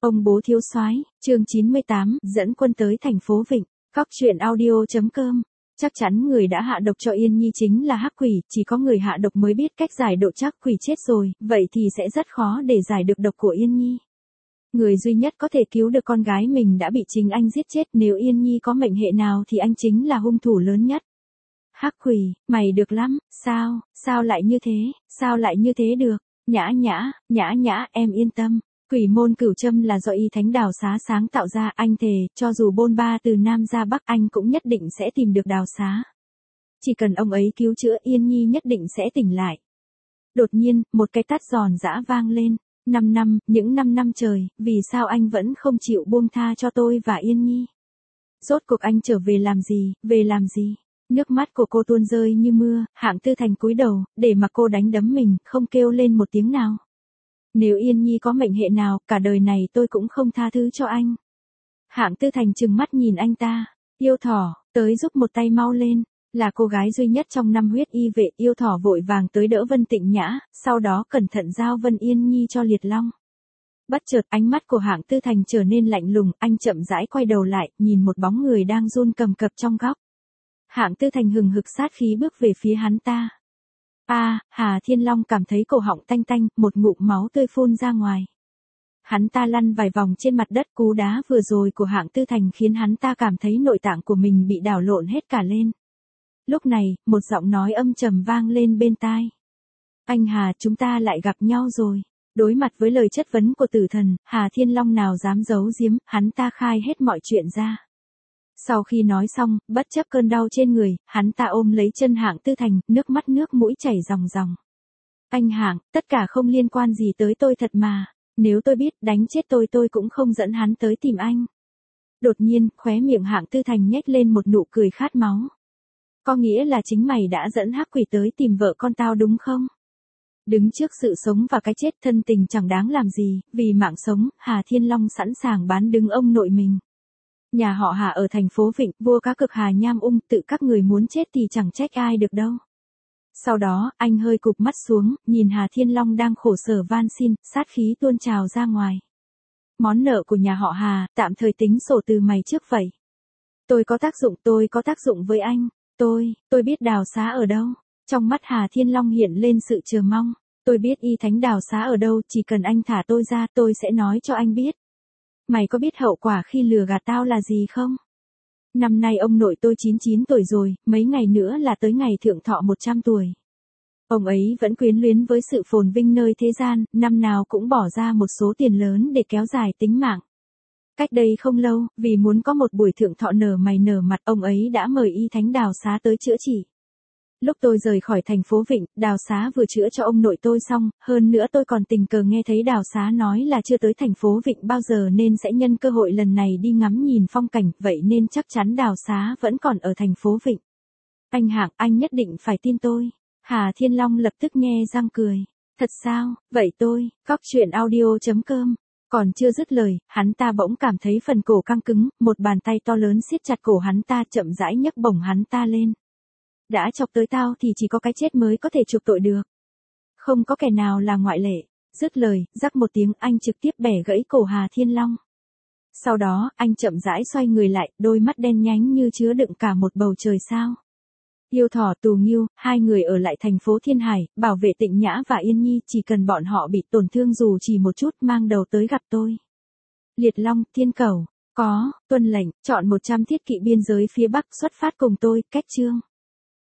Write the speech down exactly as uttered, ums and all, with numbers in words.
Ông bố thiếu soái, chương chín mươi tám, dẫn quân tới thành phố Vịnh. Cóc truyện audio.com. Chắc chắn người đã hạ độc cho Yên Nhi chính là hắc quỷ, chỉ có người hạ độc mới biết cách giải độc, chắc quỷ chết rồi, vậy thì sẽ rất khó để giải được độc của Yên Nhi. Người duy nhất có thể cứu được con gái mình đã bị chính anh giết chết, nếu Yên Nhi có mệnh hệ nào thì anh chính là hung thủ lớn nhất. Hắc quỷ, mày được lắm, sao, sao lại như thế, sao lại như thế được, nhã nhã, nhã nhã, em yên tâm. Quỷ môn cửu châm là do y thánh Đào Xá sáng tạo ra, anh thề, cho dù bôn ba từ Nam ra Bắc anh cũng nhất định sẽ tìm được Đào Xá. Chỉ cần ông ấy cứu chữa Yên Nhi nhất định sẽ tỉnh lại. Đột nhiên, một cái tát giòn giã vang lên. Năm năm, những năm năm trời, vì sao anh vẫn không chịu buông tha cho tôi và Yên Nhi? Rốt cuộc anh trở về làm gì, về làm gì? Nước mắt của cô tuôn rơi như mưa, Hạng Tư Thành cúi đầu, để mặc cô đánh đấm mình, không kêu lên một tiếng nào. Nếu Yên Nhi có mệnh hệ nào, cả đời này tôi cũng không tha thứ cho anh. Hạng Tư Thành trừng mắt nhìn anh ta. Yêu thỏ, tới giúp một tay mau lên. Là cô gái duy nhất trong năm huyết y vệ, yêu thỏ vội vàng tới đỡ Vân Tịnh Nhã, sau đó cẩn thận giao Vân Yên Nhi cho Liệt Long. Bất chợt ánh mắt của Hạng Tư Thành trở nên lạnh lùng, anh chậm rãi quay đầu lại, nhìn một bóng người đang run cầm cập trong góc. Hạng Tư Thành hừng hực sát khí bước về phía hắn ta. A, à, Hà Thiên Long cảm thấy cổ họng tanh tanh, một ngụm máu tươi phun ra ngoài. Hắn ta lăn vài vòng trên mặt đất, cú đá vừa rồi của Hạng Tư Thành khiến hắn ta cảm thấy nội tạng của mình bị đảo lộn hết cả lên. Lúc này, một giọng nói âm trầm vang lên bên tai. Anh Hà, chúng ta lại gặp nhau rồi. Đối mặt với lời chất vấn của tử thần, Hà Thiên Long nào dám giấu giếm, hắn ta khai hết mọi chuyện ra. Sau khi nói xong, bất chấp cơn đau trên người, hắn ta ôm lấy chân Hạng Tư Thành, nước mắt nước mũi chảy ròng ròng. Anh Hạng, tất cả không liên quan gì tới tôi thật mà. Nếu tôi biết đánh chết tôi tôi cũng không dẫn hắn tới tìm anh. Đột nhiên, khóe miệng Hạng Tư Thành nhếch lên một nụ cười khát máu. Có nghĩa là chính mày đã dẫn hắc quỷ tới tìm vợ con tao đúng không? Đứng trước sự sống và cái chết, thân tình chẳng đáng làm gì, vì mạng sống, Hà Thiên Long sẵn sàng bán đứng ông nội mình. Nhà họ Hà ở thành phố Vịnh, vua cá cực Hà Nham Ung, tự các người muốn chết thì chẳng trách ai được đâu. Sau đó, anh hơi cụp mắt xuống, nhìn Hà Thiên Long đang khổ sở van xin, sát khí tuôn trào ra ngoài. Món nợ của nhà họ Hà, tạm thời tính sổ từ mày trước vậy. Tôi có tác dụng, tôi có tác dụng với anh. Tôi, tôi biết Đào Xá ở đâu. Trong mắt Hà Thiên Long hiện lên sự chờ mong. Tôi biết y thánh Đào Xá ở đâu, chỉ cần anh thả tôi ra, tôi sẽ nói cho anh biết. Mày có biết hậu quả khi lừa gạt tao là gì không? Năm nay ông nội tôi chín mươi chín tuổi rồi, mấy ngày nữa là tới ngày thượng thọ một trăm tuổi. Ông ấy vẫn quyến luyến với sự phồn vinh nơi thế gian, năm nào cũng bỏ ra một số tiền lớn để kéo dài tính mạng. Cách đây không lâu, vì muốn có một buổi thượng thọ nở mày nở mặt, ông ấy đã mời y thánh Đào Xá tới chữa trị. Lúc tôi rời khỏi thành phố Vịnh, Đào Xá vừa chữa cho ông nội tôi xong, hơn nữa tôi còn tình cờ nghe thấy Đào Xá nói là chưa tới thành phố Vịnh bao giờ nên sẽ nhân cơ hội lần này đi ngắm nhìn phong cảnh, vậy nên chắc chắn Đào Xá vẫn còn ở thành phố Vịnh. Anh Hạng, anh nhất định phải tin tôi. Hà Thiên Long lập tức nhe răng cười. Thật sao, vậy tôi, cóc truyện audio.com. Còn chưa dứt lời, hắn ta bỗng cảm thấy phần cổ căng cứng, một bàn tay to lớn siết chặt cổ hắn ta, chậm rãi nhấc bổng hắn ta lên. Đã chọc tới tao thì chỉ có cái chết mới có thể chuộc tội được. Không có kẻ nào là ngoại lệ. Dứt lời, rắc một tiếng, anh trực tiếp bẻ gãy cổ Hà Thiên Long. Sau đó, anh chậm rãi xoay người lại, đôi mắt đen nhánh như chứa đựng cả một bầu trời sao. Yêu thỏ, Tù Nghiêu, hai người ở lại thành phố Thiên Hải, bảo vệ Tịnh Nhã và Yên Nhi, chỉ cần bọn họ bị tổn thương dù chỉ một chút, mang đầu tới gặp tôi. Liệt Long, Thiên Cẩu, có, tuân lệnh, chọn một trăm thiết kỵ biên giới phía Bắc xuất phát cùng tôi, cách chương.